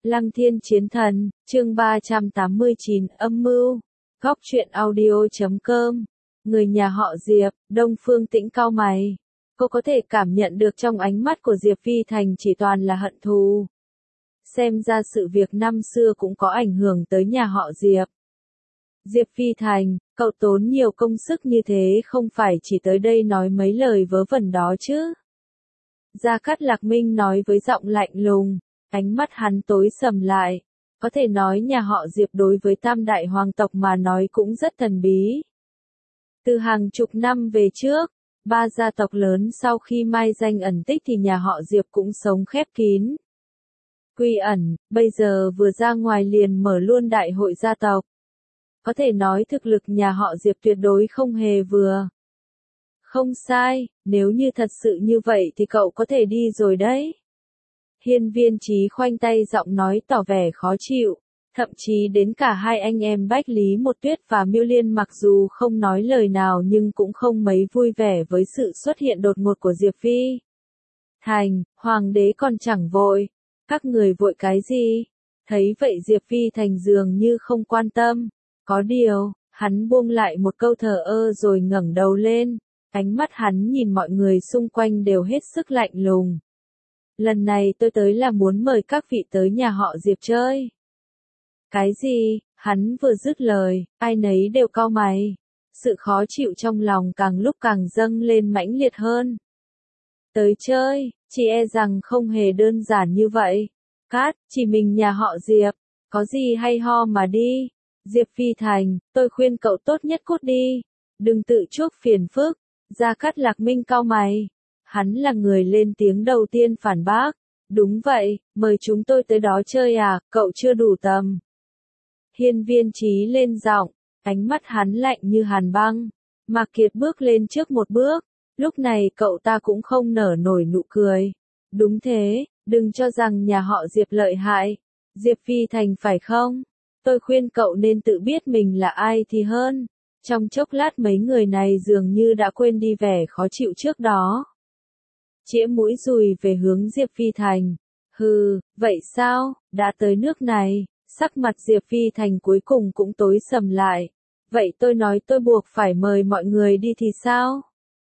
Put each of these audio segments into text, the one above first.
Lăng Thiên Chiến Thần, chương 389, âm mưu. Góc truyện audio.com. Người nhà họ Diệp, Đông Phương Tĩnh cau mày. Cô có thể cảm nhận được trong ánh mắt của Diệp Phi Thành chỉ toàn là hận thù. Xem ra sự việc năm xưa cũng có ảnh hưởng tới nhà họ Diệp. Diệp Phi Thành, cậu tốn nhiều công sức như thế không phải chỉ tới đây nói mấy lời vớ vẩn đó chứ. Gia Cát Lạc Minh nói với giọng lạnh lùng, ánh mắt hắn tối sầm lại. Có thể nói nhà họ Diệp đối với tam đại hoàng tộc mà nói cũng rất thần bí. Từ hàng chục năm về trước, ba gia tộc lớn sau khi mai danh ẩn tích thì nhà họ Diệp cũng sống khép kín. Quy ẩn, bây giờ vừa ra ngoài liền mở luôn đại hội gia tộc. Có thể nói thực lực nhà họ Diệp tuyệt đối không hề vừa. Không sai, nếu như thật sự như vậy thì cậu có thể đi rồi đấy. Hiên Viên Chí khoanh tay giọng nói tỏ vẻ khó chịu, thậm chí đến cả hai anh em Bách Lý Một Tuyết và Miêu Liên mặc dù không nói lời nào nhưng cũng không mấy vui vẻ với sự xuất hiện đột ngột của Diệp Phi Thành. Hoàng đế còn chẳng vội, các người vội cái gì? Thấy vậy Diệp Phi Thành dường như không quan tâm, có điều, hắn buông lại một câu thờ ơ rồi ngẩng đầu lên, ánh mắt hắn nhìn mọi người xung quanh đều hết sức lạnh lùng. Lần này tôi tới là muốn mời các vị tới nhà họ Diệp chơi. Cái gì? Hắn vừa dứt lời, ai nấy đều cau mày. Sự khó chịu trong lòng càng lúc càng dâng lên mãnh liệt hơn. Tới chơi, chỉ e rằng không hề đơn giản như vậy. Cát, chỉ mình nhà họ Diệp, có gì hay ho mà đi. Diệp Phi Thành, tôi khuyên cậu tốt nhất cút đi. Đừng tự chuốc phiền phức. Gia Cát Lạc Minh cau mày. Hắn là người lên tiếng đầu tiên phản bác. Đúng vậy, mời chúng tôi tới đó chơi à, cậu chưa đủ tầm. Hiên Viên Chí lên giọng, ánh mắt hắn lạnh như hàn băng. Mạc Kiệt bước lên trước một bước, lúc này cậu ta cũng không nở nổi nụ cười. Đúng thế, đừng cho rằng nhà họ Diệp lợi hại. Diệp Phi Thành phải không? Tôi khuyên cậu nên tự biết mình là ai thì hơn. Trong chốc lát mấy người này dường như đã quên đi vẻ khó chịu trước đó. Chĩa mũi dùi về hướng Diệp Phi Thành. Hừ, vậy sao, đã tới nước này, sắc mặt Diệp Phi Thành cuối cùng cũng tối sầm lại. Vậy tôi nói tôi buộc phải mời mọi người đi thì sao?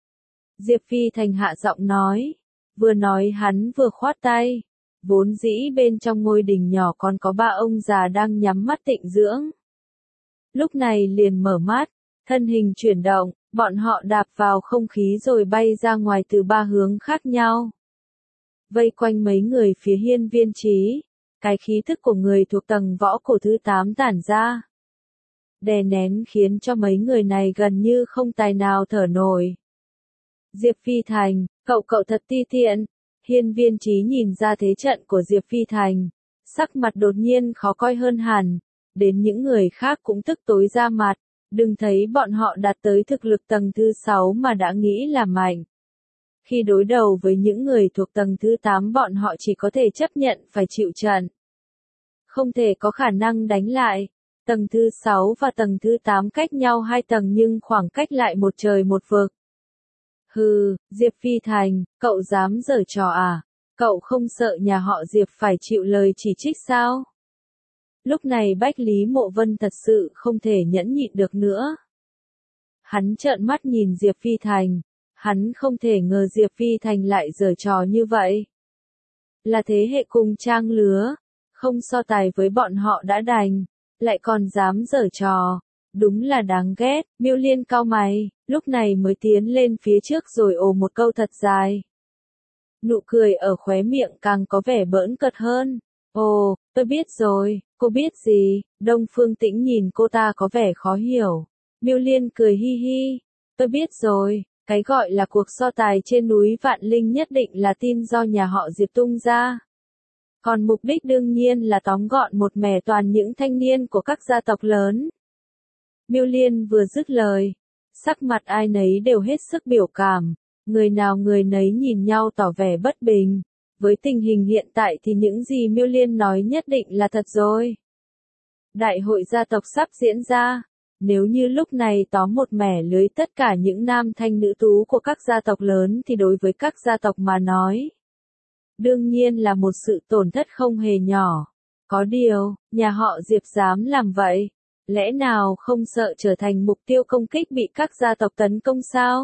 Diệp Phi Thành hạ giọng nói. Vừa nói hắn vừa khoát tay. Vốn dĩ bên trong ngôi đình nhỏ còn có ba ông già đang nhắm mắt tịnh dưỡng. Lúc này liền mở mắt, thân hình chuyển động, bọn họ đạp vào không khí rồi bay ra ngoài từ ba hướng khác nhau. Vây quanh mấy người phía Hiên Viên Chí, cái khí thức của người thuộc tầng võ cổ thứ 8 tản ra. Đè nén khiến cho mấy người này gần như không tài nào thở nổi. Diệp Phi Thành, cậu thật ti tiện. Hiên Viên Chí nhìn ra thế trận của Diệp Phi Thành, sắc mặt đột nhiên khó coi hơn hẳn, đến những người khác cũng tức tối ra mặt, đừng thấy bọn họ đạt tới thực lực tầng thứ 6 mà đã nghĩ là mạnh. Khi đối đầu với những người thuộc tầng thứ 8 bọn họ chỉ có thể chấp nhận phải chịu trận. Không thể có khả năng đánh lại. Tầng thứ 6 và tầng thứ 8 cách nhau 2 tầng nhưng khoảng cách lại một trời một vực. Hừ, Diệp Phi Thành, cậu dám giở trò à? Cậu không sợ nhà họ Diệp phải chịu lời chỉ trích sao? Lúc này Bách Lý Mộ Vân thật sự không thể nhẫn nhịn được nữa. Hắn trợn mắt nhìn Diệp Phi Thành. Hắn không thể ngờ Diệp Phi Thành lại giở trò như vậy. Là thế hệ cùng trang lứa, không so tài với bọn họ đã đành, lại còn dám giở trò. Đúng là đáng ghét. Miêu Liên cau mày, lúc này mới tiến lên phía trước rồi ồ một câu thật dài. Nụ cười ở khóe miệng càng có vẻ bỡn cợt hơn. Ồ, tôi biết rồi, cô biết gì? Đông Phương Tĩnh nhìn cô ta có vẻ khó hiểu. Miêu Liên cười hi hi. Tôi biết rồi, cái gọi là cuộc so tài trên núi Vạn Linh nhất định là tin do nhà họ Diệp tung ra. Còn mục đích đương nhiên là tóm gọn một mẻ toàn những thanh niên của các gia tộc lớn. Miêu Liên vừa dứt lời, sắc mặt ai nấy đều hết sức biểu cảm, người nào người nấy nhìn nhau tỏ vẻ bất bình. Với tình hình hiện tại thì những gì Miêu Liên nói nhất định là thật rồi. Đại hội gia tộc sắp diễn ra, nếu như lúc này tóm một mẻ lưới tất cả những nam thanh nữ tú của các gia tộc lớn thì đối với các gia tộc mà nói, đương nhiên là một sự tổn thất không hề nhỏ. Có điều, nhà họ Diệp dám làm vậy, lẽ nào không sợ trở thành mục tiêu công kích bị các gia tộc tấn công sao?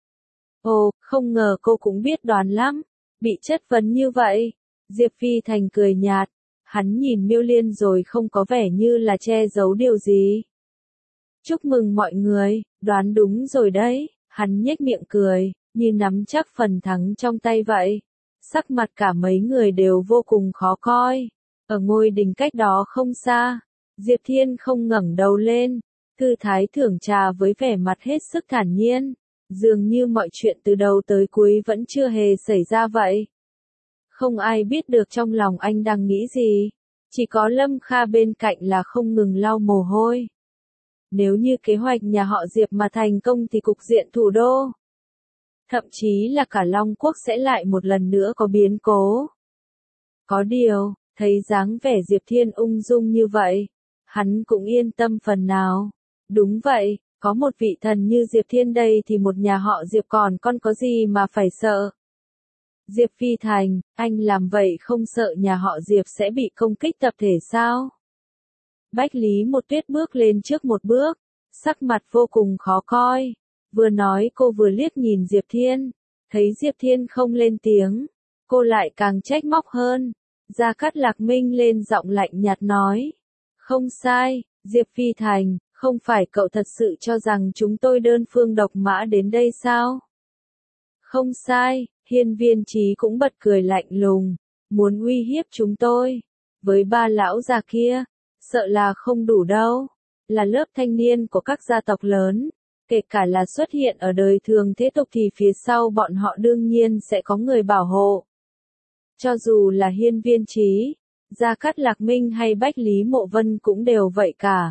Ồ, không ngờ cô cũng biết đoán lắm, bị chất vấn như vậy. Diệp Phi Thành cười nhạt, hắn nhìn Miêu Liên rồi không có vẻ như là che giấu điều gì. Chúc mừng mọi người, đoán đúng rồi đấy, hắn nhếch miệng cười, như nắm chắc phần thắng trong tay vậy. Sắc mặt cả mấy người đều vô cùng khó coi. Ở ngôi đình cách đó không xa, Diệp Thiên không ngẩng đầu lên, thư thái thưởng trà với vẻ mặt hết sức thản nhiên, dường như mọi chuyện từ đầu tới cuối vẫn chưa hề xảy ra vậy. Không ai biết được trong lòng anh đang nghĩ gì, chỉ có Lâm Kha bên cạnh là không ngừng lau mồ hôi. Nếu như kế hoạch nhà họ Diệp mà thành công thì cục diện thủ đô, thậm chí là cả Long Quốc sẽ lại một lần nữa có biến cố. Có điều, thấy dáng vẻ Diệp Thiên ung dung như vậy, hắn cũng yên tâm phần nào. Đúng vậy, có một vị thần như Diệp Thiên đây thì một nhà họ Diệp còn có gì mà phải sợ. Diệp Phi Thành, anh làm vậy không sợ nhà họ Diệp sẽ bị công kích tập thể sao? Bách Lý Một Tuyết bước lên trước một bước, sắc mặt vô cùng khó coi. Vừa nói cô vừa liếc nhìn Diệp Thiên, thấy Diệp Thiên không lên tiếng, cô lại càng trách móc hơn. Gia Cát Lạc Minh lên giọng lạnh nhạt nói, không sai, Diệp Phi Thành, không phải cậu thật sự cho rằng chúng tôi đơn phương độc mã đến đây sao? Không sai, Hiên Viên Chí cũng bật cười lạnh lùng, muốn uy hiếp chúng tôi, với ba lão già kia, sợ là không đủ đâu, là lớp thanh niên của các gia tộc lớn, kể cả là xuất hiện ở đời thường thế tục thì phía sau bọn họ đương nhiên sẽ có người bảo hộ. Cho dù là Hiên Viên Chí, Gia Cát Lạc Minh hay Bách Lý Mộ Vân cũng đều vậy cả.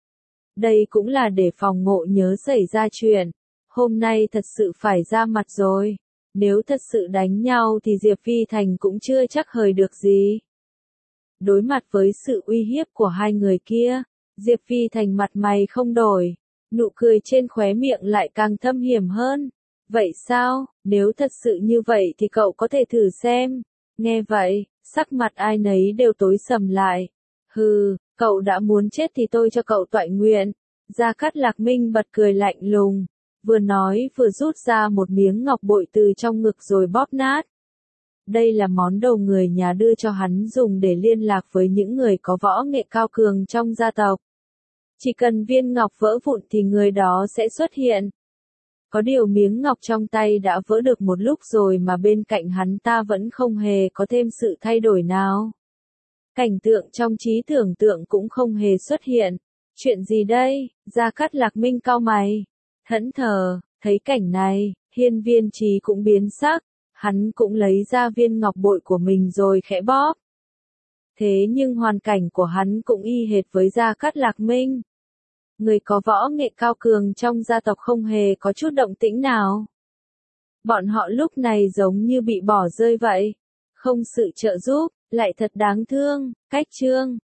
Đây cũng là để phòng ngộ nhớ xảy ra chuyện, hôm nay thật sự phải ra mặt rồi, nếu thật sự đánh nhau thì Diệp Phi Thành cũng chưa chắc hời được gì. Đối mặt với sự uy hiếp của hai người kia, Diệp Phi Thành mặt mày không đổi, nụ cười trên khóe miệng lại càng thâm hiểm hơn. Vậy sao, nếu thật sự như vậy thì cậu có thể thử xem. Nghe vậy, sắc mặt ai nấy đều tối sầm lại. Hừ, cậu đã muốn chết thì tôi cho cậu toại nguyện. Gia Cát Lạc Minh bật cười lạnh lùng, vừa nói vừa rút ra một miếng ngọc bội từ trong ngực rồi bóp nát. Đây là món đồ người nhà đưa cho hắn dùng để liên lạc với những người có võ nghệ cao cường trong gia tộc. Chỉ cần viên ngọc vỡ vụn thì người đó sẽ xuất hiện. Có điều miếng ngọc trong tay đã vỡ được một lúc rồi mà bên cạnh hắn ta vẫn không hề có thêm sự thay đổi nào. Cảnh tượng trong trí tưởng tượng cũng không hề xuất hiện. Chuyện gì đây? Gia Cát Lạc Minh cau mày, thẫn thờ, thấy cảnh này, Hiên Viên Chí cũng biến sắc, hắn cũng lấy ra viên ngọc bội của mình rồi khẽ bóp. Thế nhưng hoàn cảnh của hắn cũng y hệt với Gia Cát Lạc Minh. Người có võ nghệ cao cường trong gia tộc không hề có chút động tĩnh nào. Bọn họ lúc này giống như bị bỏ rơi vậy. Không sự trợ giúp, lại thật đáng thương. Cách chương